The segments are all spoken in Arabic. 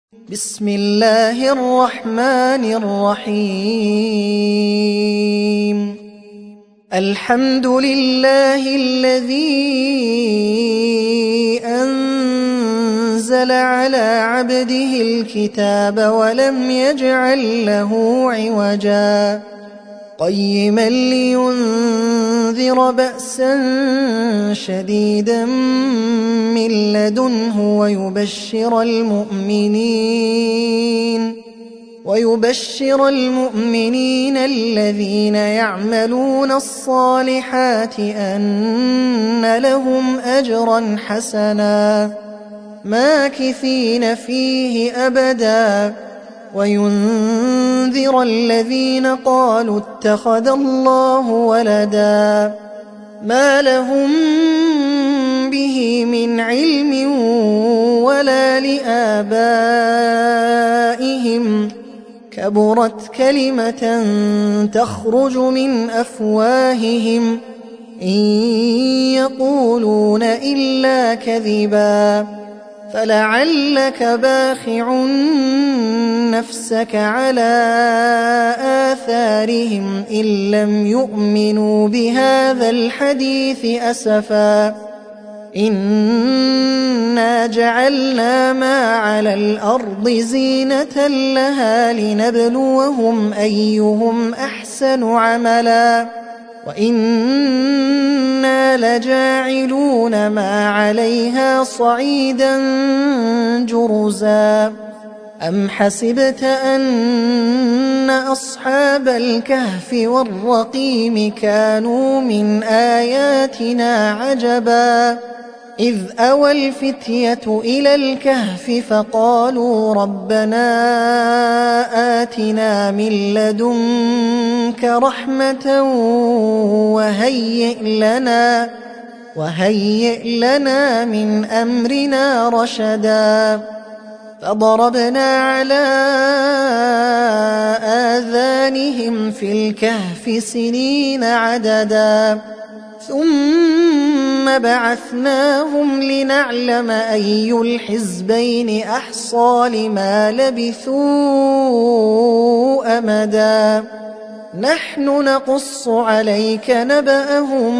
بسم الله الرحمن الرحيم الحمد لله الذي أنزل على عبده الكتاب ولم يجعل له عوجا قيما لينذر بأسا شديدا من لدنه ويبشر المؤمنين الذين يعملون الصالحات أن لهم أجرا حسنا ماكثين فيه أبدا وينذر الذين قالوا اتخذ الله ولدا ما لهم به من علم ولا لآبائهم كبرت كلمة تخرج من أفواههم إن يقولون إلا كذبا فلعلك باخع نفسك على آثارهم إن لم يؤمنوا بهذا الحديث أسفا إنا جعلنا ما على الأرض زينة لها لنبلوهم أيهم أحسن عملا وإنا لجاعلون ما عليها صعيدا جرزا أم حسبت أن أصحاب الكهف والرقيم كانوا من آياتنا عجبا إذ أوى الفتية إلى الكهف فقالوا ربنا آتنا من لدنك رحمة وهيئ لنا من أمرنا رشدا فضربنا على آذانهم في الكهف سنين عددا ثم بعثناهم لنعلم أي الحزبين أحصى لما لبثوا أمدا نحن نقص عليك نبأهم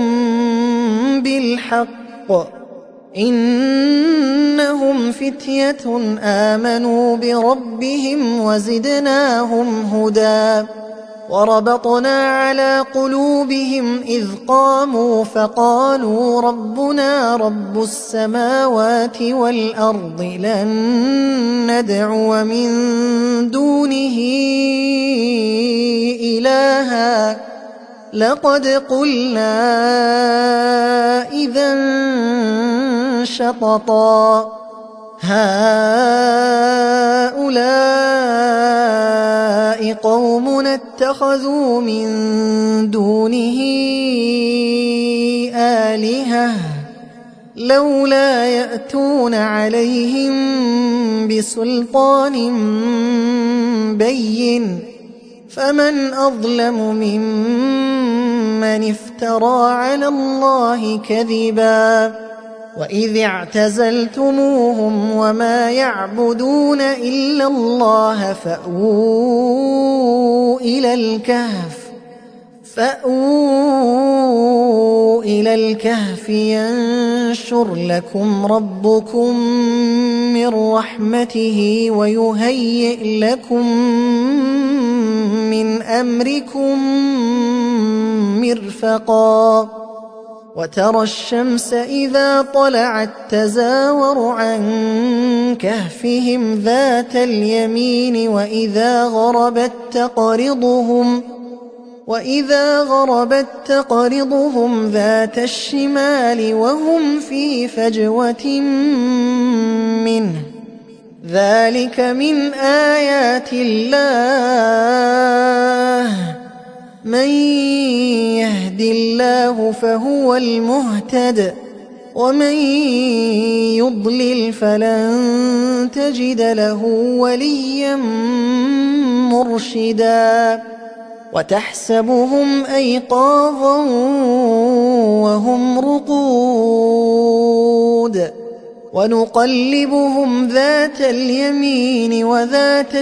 بالحق إنهم فتية آمنوا بربهم وزدناهم هدى وربطنا على قلوبهم إذ قاموا فقالوا ربنا رب السماوات والأرض لن ندعو من دونه إلها لقد قلنا إذا شططا هؤلاء قومنا اتخذوا من دونه آلهة لولا يأتون عليهم بسلطان بين فمن أظلم ممن افترى على الله كذبا وإذ اعتزلتموهم وما يعبدون إلا الله فأووا إلى الكهف ينشر لكم ربكم من رحمته ويهيئ لكم من أمركم مرفقا وترى الشمس إذا طلعت تزاور عن كهفهم ذات اليمين وإذا غربت تقرضهم ذات الشمال وهم في فجوة منه ذلك من آيات الله من يهد الله فهو المهتد ومن يضلل فلن تجد له وليا مرشدا وتحسبهم أيقاظا وهم رقود ونقلبهم ذات اليمين وذات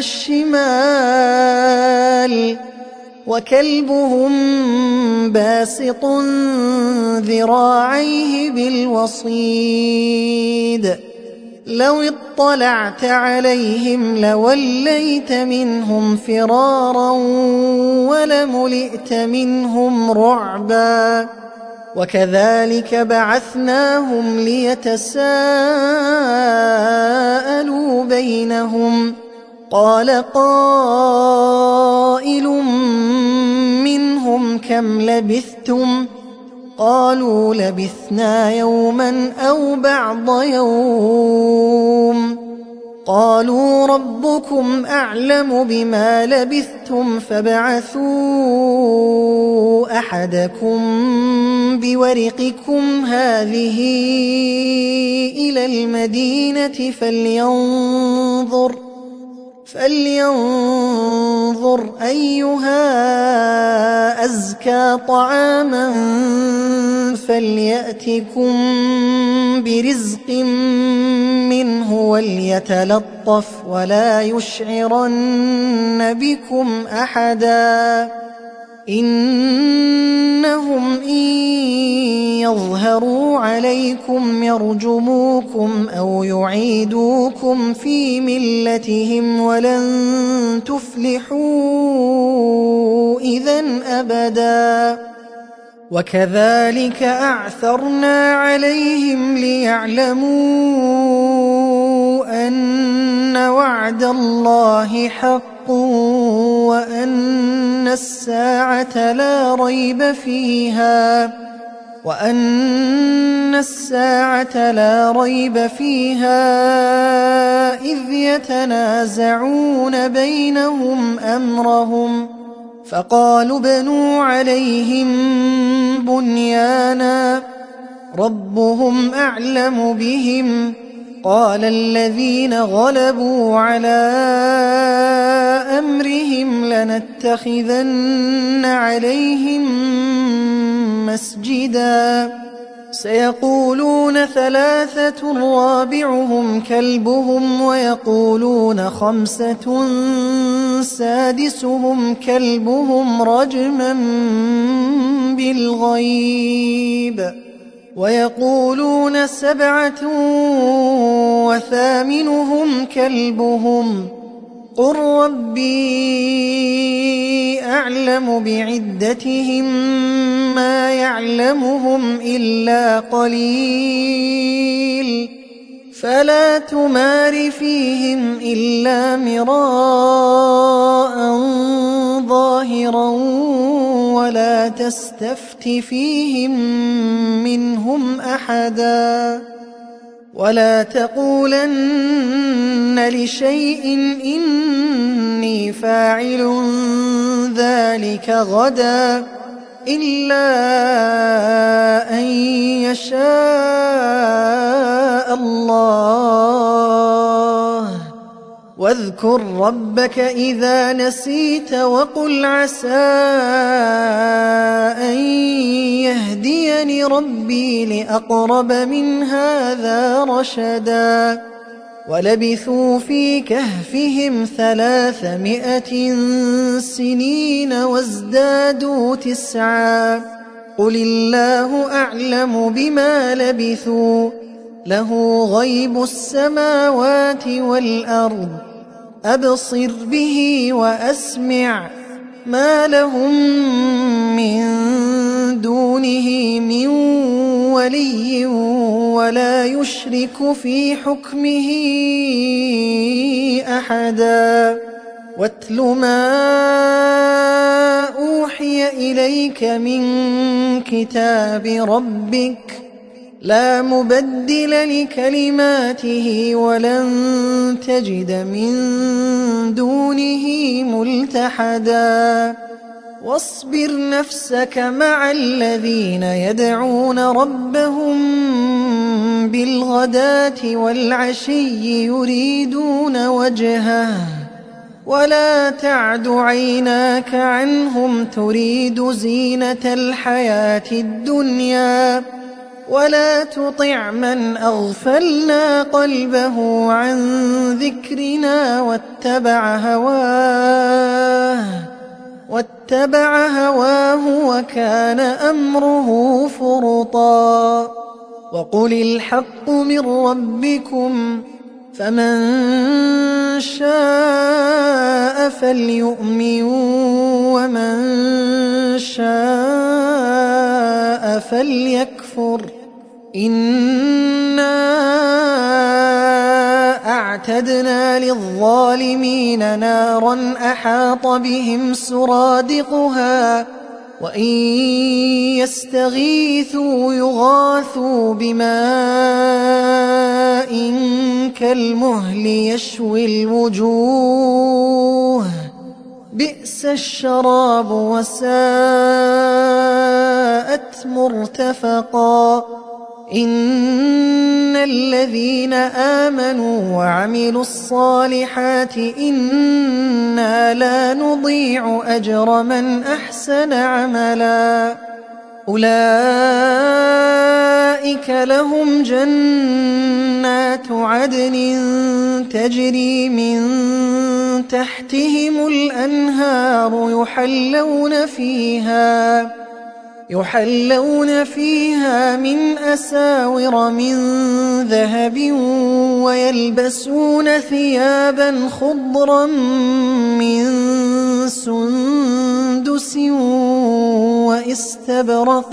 الشمال وكلبهم باسط ذراعيه بالوصيد لو اطلعت عليهم لوليت منهم فرارا ولملئت منهم رعبا وكذلك بعثناهم ليتساءلوا بينهم قال قائل منهم كم لبثتم قالوا لبثنا يوما أو بعض يوم قالوا ربكم أعلم بما لبثتم فابعثوا أحدكم بورقكم هذه إلى المدينة فلينظر أيها أزكى طعاما فليأتكم برزق منه وليتلطف ولا يشعرن بكم أحدا إنهم إن يظهروا عليكم يرجموكم أو يعيدوكم في ملتهم ولن تفلحوا إذن أبدا وكذلك أعثرنا عليهم ليعلموا أن وعد الله حق وأن الساعة لا ريب فيها إذ يتنازعون بينهم أمرهم فقالوا ابنوا عليهم بنيانا ربهم أعلم بهم قال الذين غلبوا على أمرهم لنتخذن عليهم مسجدا سيقولون ثلاثة رابعهم كلبهم ويقولون خمسة سادسهم كلبهم رجما بالغيب ويقولون سبعة وثامنهم كلبهم قل ربي أعلم بعدتهم ما يعلمهم إلا قليل فلا تمار فيهم إلا مراء ظاهرا ولا تستفت فيهم منهم أحدا ولا تقولن لشيء إني فاعل ذلك غدا إلا أن يشاء الله واذكر ربك إذا نسيت وقل عسى أن يهديني ربي لأقرب من هذا رشدا ولبثوا في كهفهم 300 سنين وازدادوا 9 قل الله أعلم بما لبثوا له غيب السماوات والأرض أبصر به وأسمع ما لهم من دونه من ولي ولا يشرك في حكمه أحدا واتل ما أوحي إليك من كتاب ربك لا مبدل لكلماته ولن تجد من دونه ملتحدا واصبر نفسك مع الذين يدعون ربهم بالغداة والعشي يريدون وجهه ولا تعد عيناك عنهم تريد زينة الحياة الدنيا ولا تطع من أغفلنا قلبه عن ذكرنا واتبع هواه وكان أمره فرطا. وقل الحق من ربكم فمن شاء فليؤمن ومن شاء فليكفر. إنا أعتدنا للظالمين نارا أحاط بهم سرادقها وإن يستغيثوا يغاثوا بماء كالمهل يشوي الوجوه بئس الشراب وساءت مرتفقا. إن الذين آمنوا وعملوا الصالحات إنا لا نضيع أجر من أحسن عملا. أولئك لهم جنات عدن تجري من تحتهم الأنهار يحلون فيها من أساور من ذهب ويلبسون ثيابا خضرا من سندس واستبرق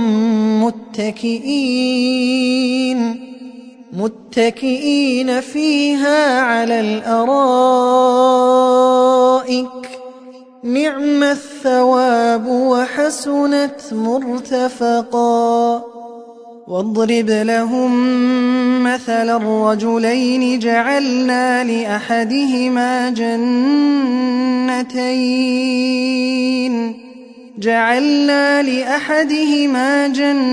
متكئين فيها على الأرائك نعم الثواب وحسنت مرتفقا. واضرب لهم مثل الرجلين جعلنا لأحدهما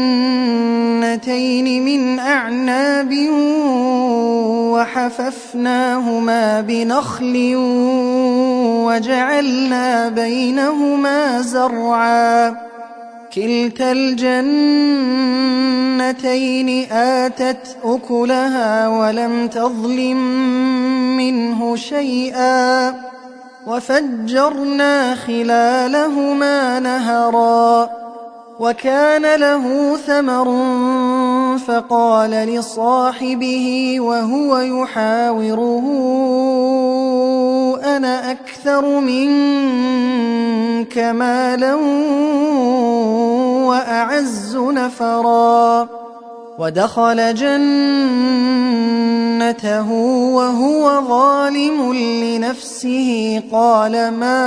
جنتين من أعناب وحففناهما بنخل وجعلنا بينهما زرعا كلتا الجنتين آتت أكلها ولم تظلم منه شيئا وفجرنا خلالهما نهرا. وكان له ثمر فقال لصاحبه وهو يحاوره أنا أكثر منك مالا وأعز نفرا. ودخل جنته وهو ظالم لنفسه قال ما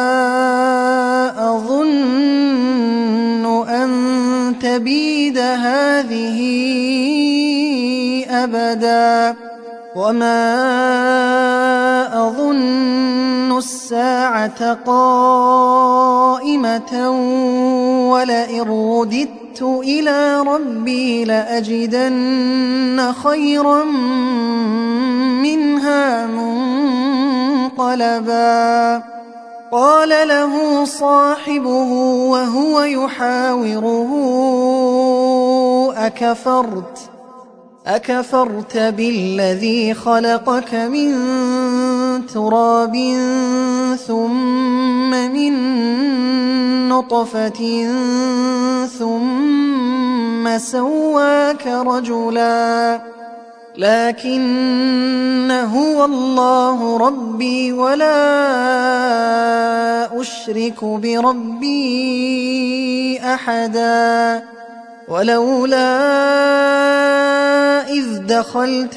أظن أن تبيد هذه أبدا وما أظن الساعة قائمة ولئن رددت إلى ربي لأجدن خيرا منها منقلبا. قال له صاحبه وهو يحاوره أكفرت بالذي خلقك من تراب ثم من نطفة ثم سواك رجلا لكن هو الله ربي ولا أشرك بربي أحدا. ولولا إذ دخلت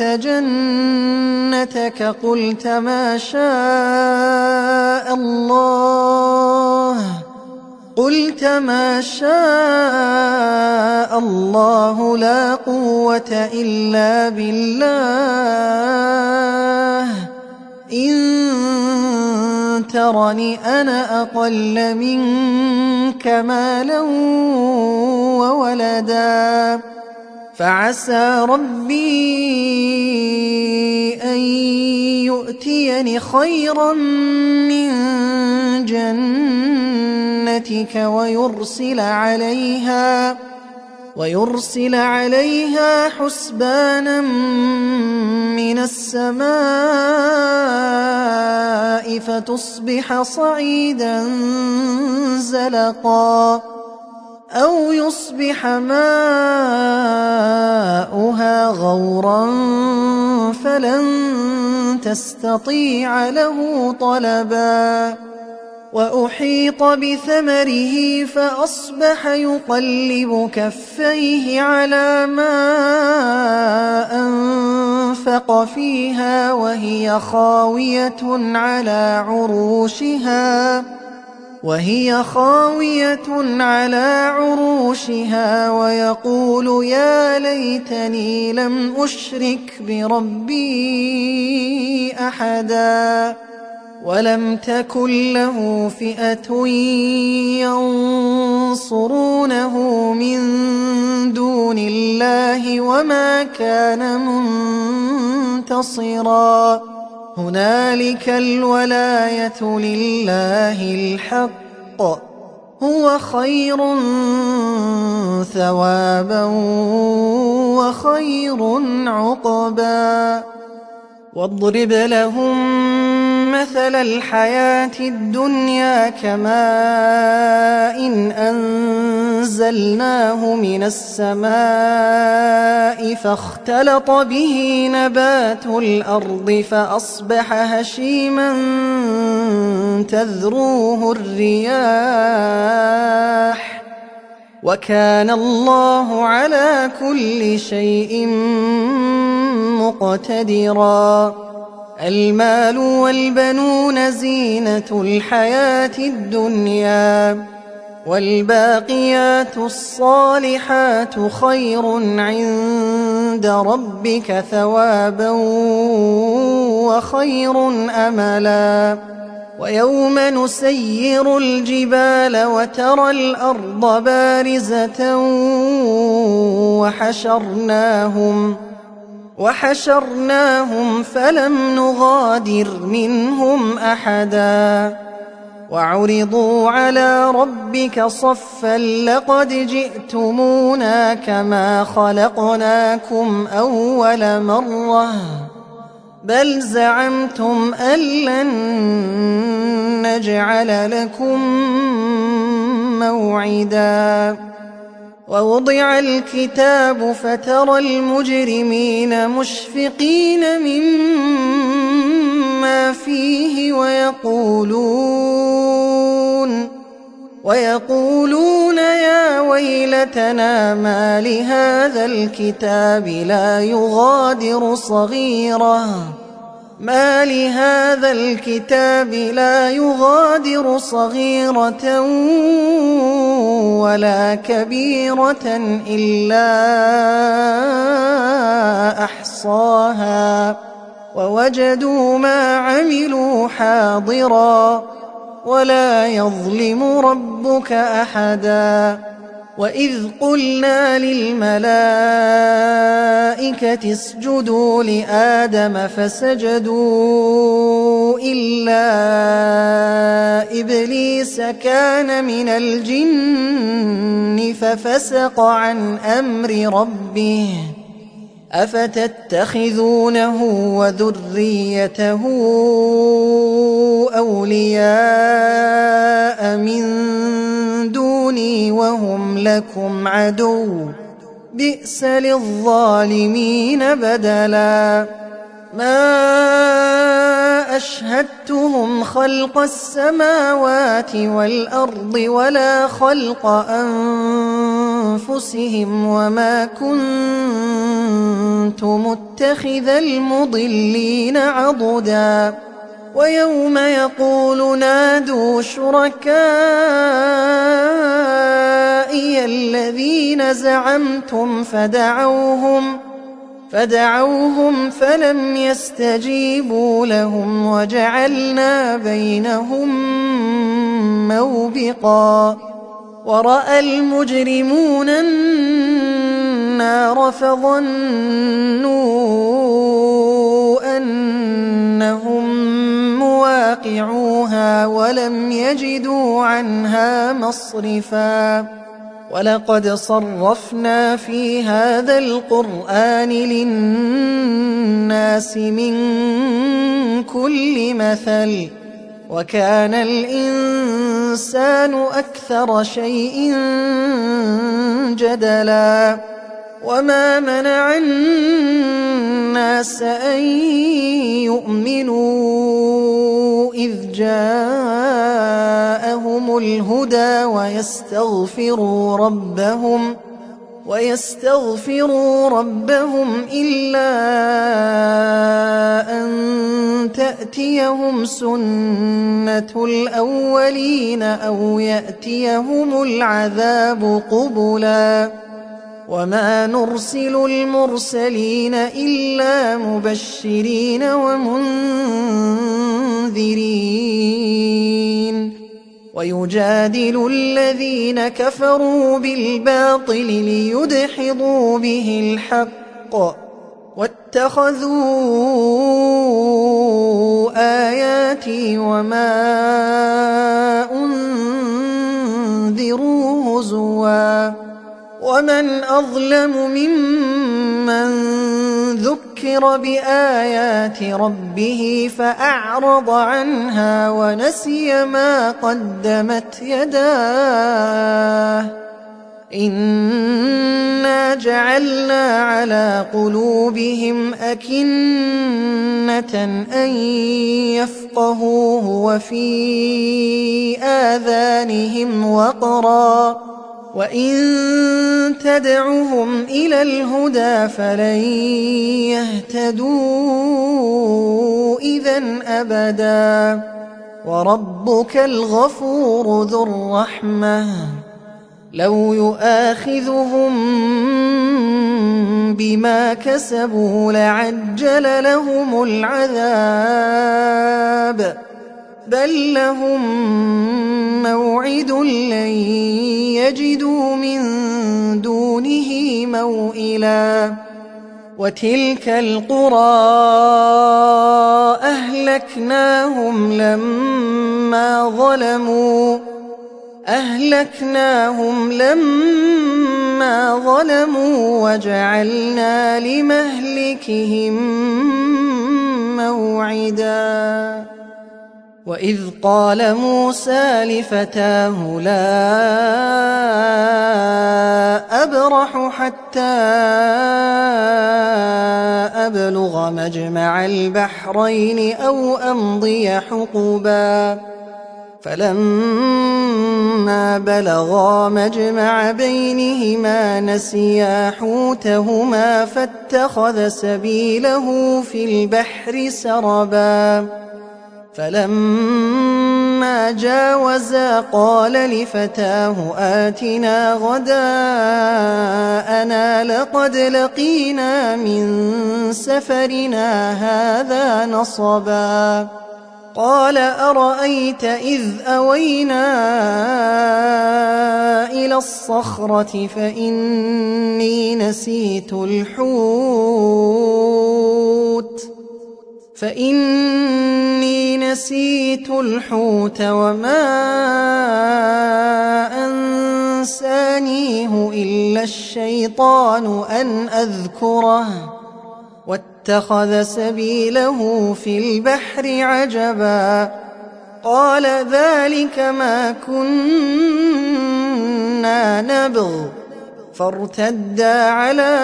جنتك قلت ما شاء الله لا قوة إلا بالله إن ترني أنا أقل منك مالا وولدا فعسى ربي أن يؤتيني خيرا من جنتك ويرسل عليها حسبانا من السماء فتصبح صعيدا زلقا أو يصبح ماؤها غورا فلن تستطيع له طلبا وأحيط بثمره فأصبح يقلب كفيه على ما أنفق فيها وهي خاوية على عروشها ويقول يا ليتني لم أشرك بربي أحدا ولم تكن له فئة ينصرونه من دون الله وما كان منتصرا هنالك الولاية لله الحق هو خير ثوابا وخير عقبا واضرب لهم مثل الحياة الدنيا كماء أنزلناه من السماء فاختلط به نبات الأرض فأصبح هشيما تذروه الرياح وكان الله على كل شيء مقتدرا المال والبنون زينة الحياة الدنيا والباقيات الصالحات خير عند ربك ثوابا وخير أملا ويوم نسير الجبال وترى الأرض بارزة وحشرناهم فلم نغادر منهم أحدا وعرضوا على ربك صفا لقد جئتمونا كما خلقناكم أول مرة بل زعمتم أن لن نجعل لكم موعدا ووضع الكتاب فترى المجرمين مشفقين مما فيه ويقولون يا ويلتنا ما لهذا الكتاب لا يغادر صغيرة ولا كبيرة إلا أحصاها ووجدوا ما عملوا حاضرا ولا يظلم ربك أحدا وإذ قلنا للملائكة اسجدوا لآدم فسجدوا إلا إبليس كان من الجن ففسق عن أمر ربه أفتتخذونه وذريته أولياء من دوني وهم لكم عدو بئس للظالمين بدلا ما أشهدتهم خلق السماوات والأرض ولا خلق أنفسهم وما كنت متخذ المضلين عضدا ويوم يقول نادوا شركائي الذين زعمتم فدعوهم فلم يستجيبوا لهم وجعلنا بينهم موبقا ورأى المجرمون النار فظنوا أنهم مواقعوها ولم يجدوا عنها مصرفا ولقد صرفنا في هذا القرآن للناس من كل مثل وكان الإنسان أكثر شيء جدلا وما منع الناس أن يؤمنوا إذ جاءهم الهدى ويستغفروا ربهم إلا أن تأتيهم سنة الأولين أو يأتيهم العذاب قبلا وما نرسل المرسلين إلا مبشرين ومنذرين ويجادل الذين كفروا بالباطل ليدحضوا به الحق واتخذوا آياتي وما أنذروا هزوا ومن أظلم ممن ذكر بآيات ربه فأعرض عنها ونسي ما قدمت يداه إنا جعلنا على قلوبهم أكنة أن يفقهوه وفي آذانهم وقرا وإن تدعهم إلى الهدى فلن يهتدوا إذن أبدا وربك الغفور ذو الرحمة لو يؤاخذهم بما كسبوا لعجل لهم العذاب بل لهم موعد لن يجدوا من دونه موئلا وتلك القرى أهلكناهم لما ظلموا وجعلنا لمهلكهم موعدا وإذ قال موسى لفتاه لا أبرح حتى أبلغ مجمع البحرين أو أمضي حقبا فلما بلغا مجمع بينهما نسيا حوتهما فاتخذ سبيله في البحر سربا فلما جاوزا قال لفتاه آتنا غداءنا لقد لقينا من سفرنا هذا نصبا قال أرأيت إذ أوينا إلى الصخرة فإني نسيت الحوت وما أنسانيه إلا الشيطان أن أذكره واتخذ سبيله في البحر عجبا قال ذلك ما كنا نبغ فارتدا على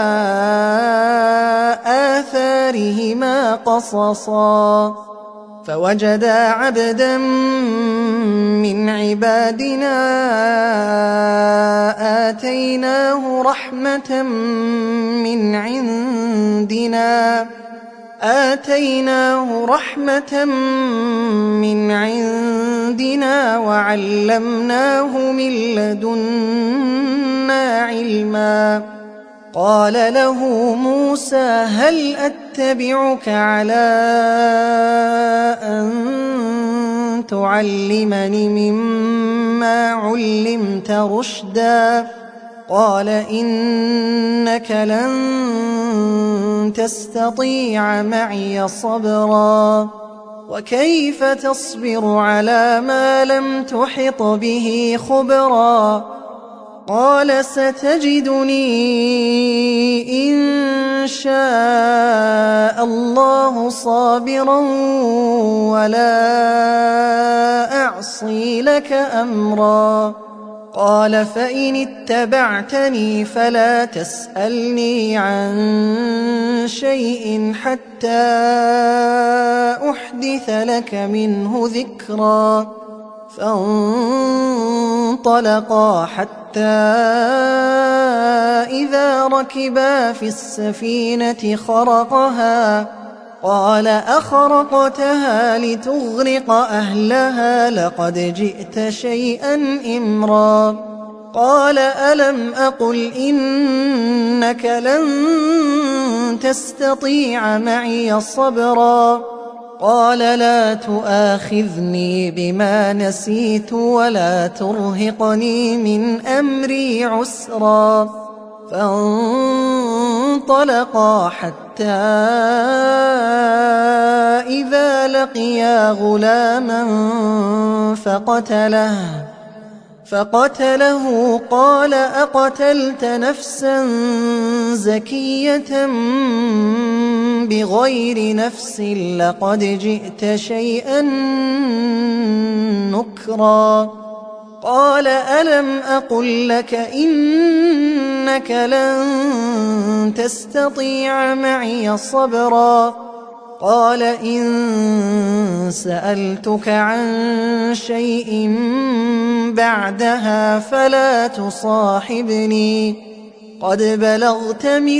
آثارهما قصصا فوجدا عبدا من عبادنا آتيناه رحمة من عندنا وعلمناه من لدنا علما قال له موسى هل أتبعك على أن تعلمني مما علمت رشدا قال إنك لن تستطيع معي صبرا وكيف تصبر على ما لم تحط به خبرا قال ستجدني إن شاء الله صابرا ولا أعصي لك أمرا. قال فإن اتبعتني فلا تسألني عن شيء حتى أحدث لك منه ذكرا. فانطلقا حتى إذا ركبا في السفينة خرقها قال أخرقتها لتغرق أهلها لقد جئت شيئا إمرا. قال ألم أقل إنك لن تستطيع معي صبرا. قال لا تؤاخذني بما نسيت ولا ترهقني من أمري عسرا. فانطلقا حتى إذا لقيا غلاما فقتله قال أقتلت نفسا زكية بغير نفس لقد جئت شيئا نكرا. قال ألم أقل لك إنك لن تستطيع معي صبرا. قال إن سألتك عن شيء بعدها فلا تصاحبني قد بلغت من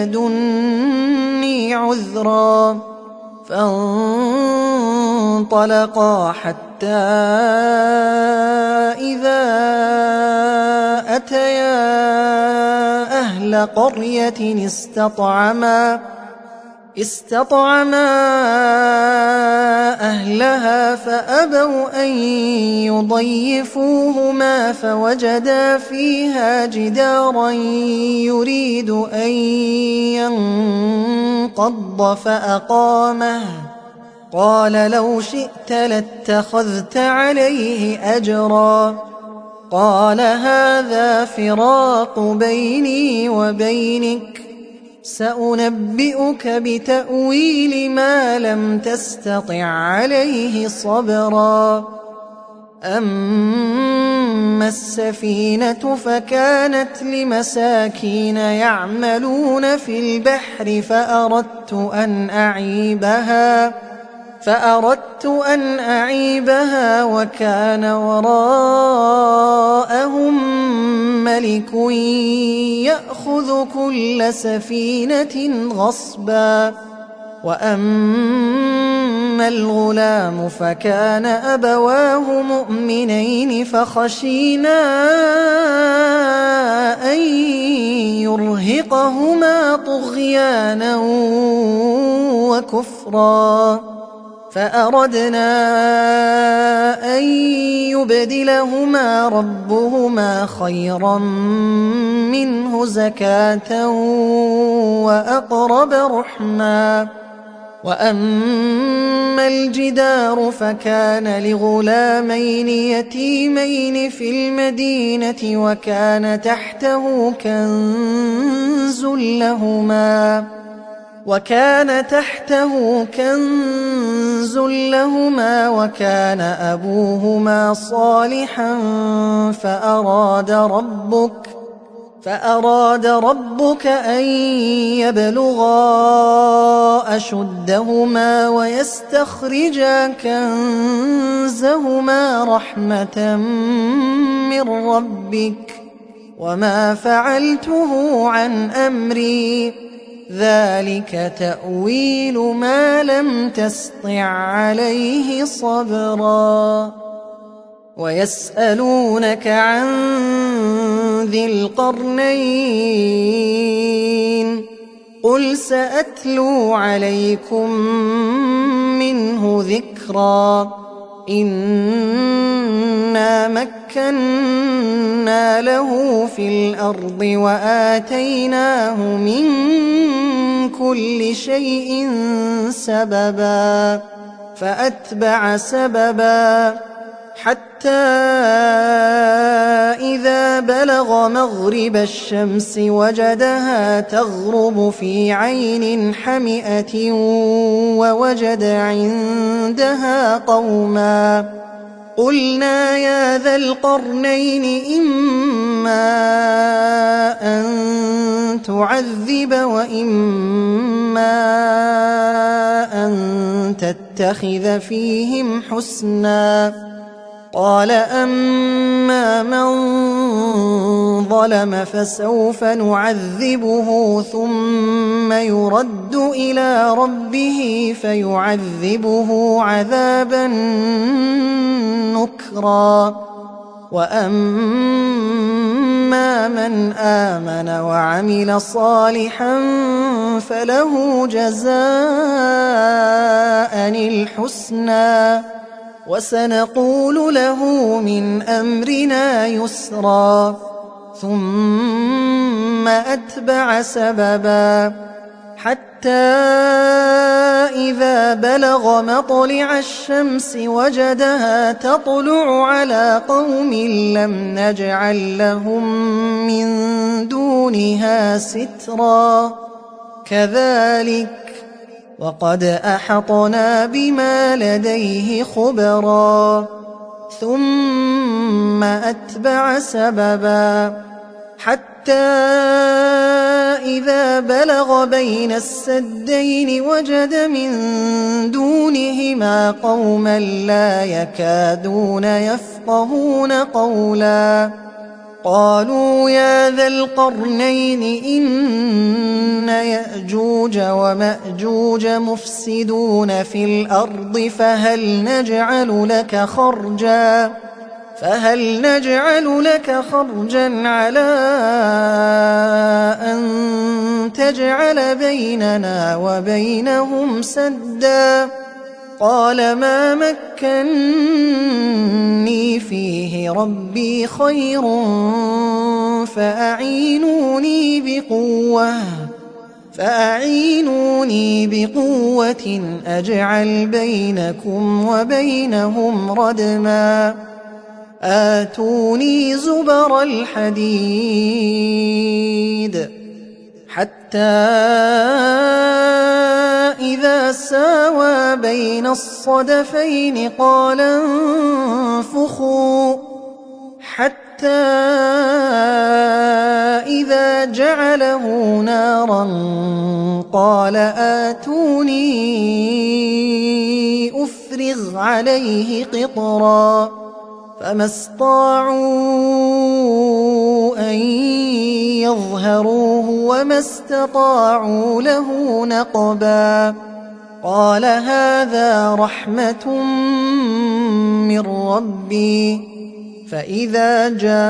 لدني عذرا. فانطلقا حتى إذا أتيا أهل قرية استطعما أهلها فأبوا أن يضيفوهما فوجدا فيها جدارا يريد أن ينقض فأقامه. قال لو شئت لاتخذت عليه أجرا. قال هذا فراق بيني وبينك سأنبئك بتأويل ما لم تستطع عليه صبرا. أما السفينة فكانت لمساكين يعملون في البحر فأردت أن أعيبها وكان وراءهم ملك يأخذ كل سفينة غصبا. وأما الغلام فكان أبواه مؤمنين فخشينا أن يرهقهما طغيانا وكفرا. فأردنا أن يبدلهما ربهما خيرا منه زكاة وأقرب رحما. وأما الجدار فكان لغلامين يتيمين في المدينة وكان تحته كنز لهما وكان أبوهما صالحا فأراد ربك أن يبلغا أشدهما ويستخرجا كنزهما رحمة من ربك وما فعلته عن أمري ذلك تأويل ما لم تسطع عليه صبرا. ويسألونك عن ذي القرنين قل سأتلو عليكم منه ذكرا. إنا مكنا له في الأرض وآتيناه من كل شيء سببا فأتبع سببا حتى إذا بلغ مغرب الشمس وجدها تغرب في عين حمئة ووجد عندها قوما قلنا يا ذا القرنين إما أن تعذب وإما أن تتخذ فيهم حسنا قال أما من ظلم فسوف نعذبه ثم يرد إلى ربه فيعذبه عذابا نكرا وأما من آمن وعمل صالحا فله جزاء الحسنى وسنقول له من أمرنا يسرا ثم أتبع سببا حتى إذا بلغ مطلع الشمس وجدها تطلع على قوم لم نجعل لهم من دونها سترا كذلك وقد أحطنا بما لديه خبرا ثم أتبع سببا حتى إذا بلغ بين السدين وجد من دونهما قوما لا يكادون يفقهون قولا قالوا يا ذا القرنين إن يأجوج ومأجوج مفسدون في الأرض فهل نجعل لك خرجا على أن تجعل بيننا وبينهم سدا قال ما مكني فيه ربي خير فأعينوني بقوة أجعل بينكم وبينهم ردما آتوني زبر الحديد حتى إذا ساوى بين الصدفين قال انفخوا حتى إذا جعله نارا قال آتوني أفرغ عليه قطرا فما استطاعوا أن يظهروه وما استطاعوا له نقبا قال هذا رحمة من ربي فإذا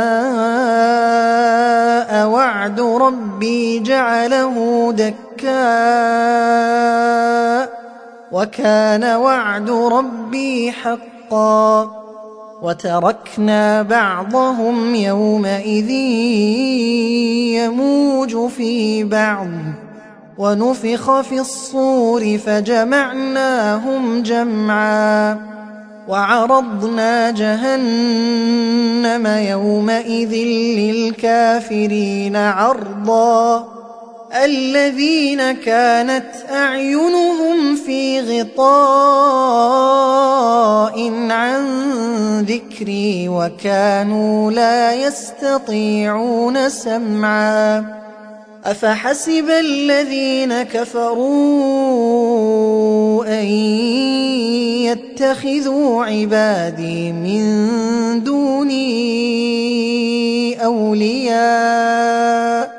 جاء وعد ربي جعله دكا وكان وعد ربي حقا وتركنا بعضهم يومئذ يموج في بعض ونفخ في الصور فجمعناهم جمعا وعرضنا جهنم يومئذ للكافرين عرضا الذين كانت أعينهم في غطاء عن ذكري وكانوا لا يستطيعون سمعا أفحسب الذين كفروا أن يتخذوا عبادي من دوني أولياء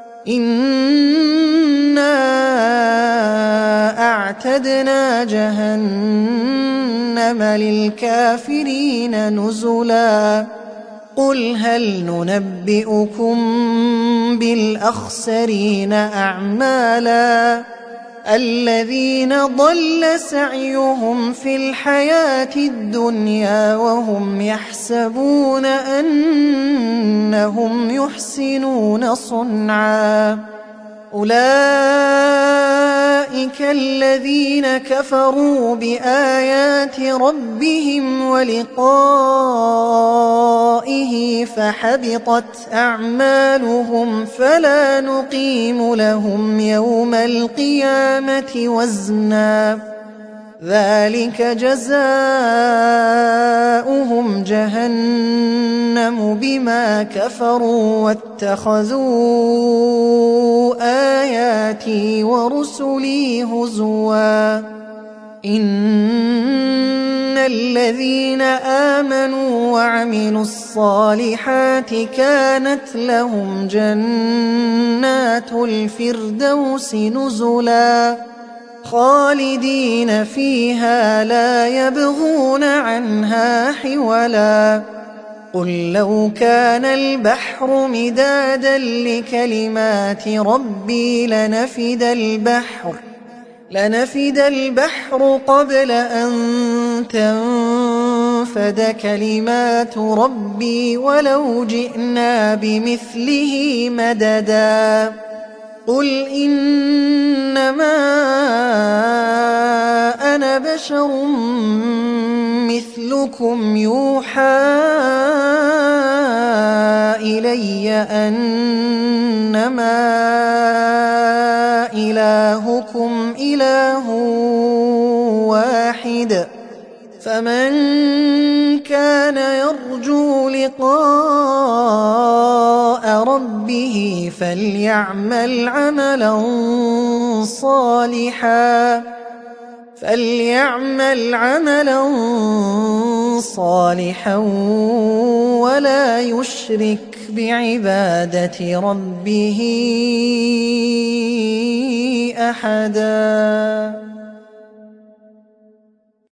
إنا أعتدنا جهنم للكافرين نزلا قل هل ننبئكم بالأخسرين أعمالا الذين ضل سعيهم في الحياة الدنيا وهم يحسبون أنهم يحسنون صنعا أولئك الذين كفروا بآيات ربهم ولقائه فحبطت أعمالهم فلا نقيم لهم يوم القيامة وزنا ذلك جزاؤهم جهنم بما كفروا واتخذوا آياتي ورسلي هزوا إن الذين آمنوا وعملوا الصالحات كانت لهم جنات الفردوس نزلا خالدين فيها لا يبغون عنها حولا قل لو كان البحر مدادا لكلمات ربي لنفد البحر قبل أن تنفد كلمات ربي ولو جئنا بمثله مددا قل إنما أنا بشر مثلكم يوحى إلي أنما إلهكم إله واحد فمن كان يرجو لقاء ربه فليعمل عملا صالحا ولا يشرك بعبادة ربه أحدا.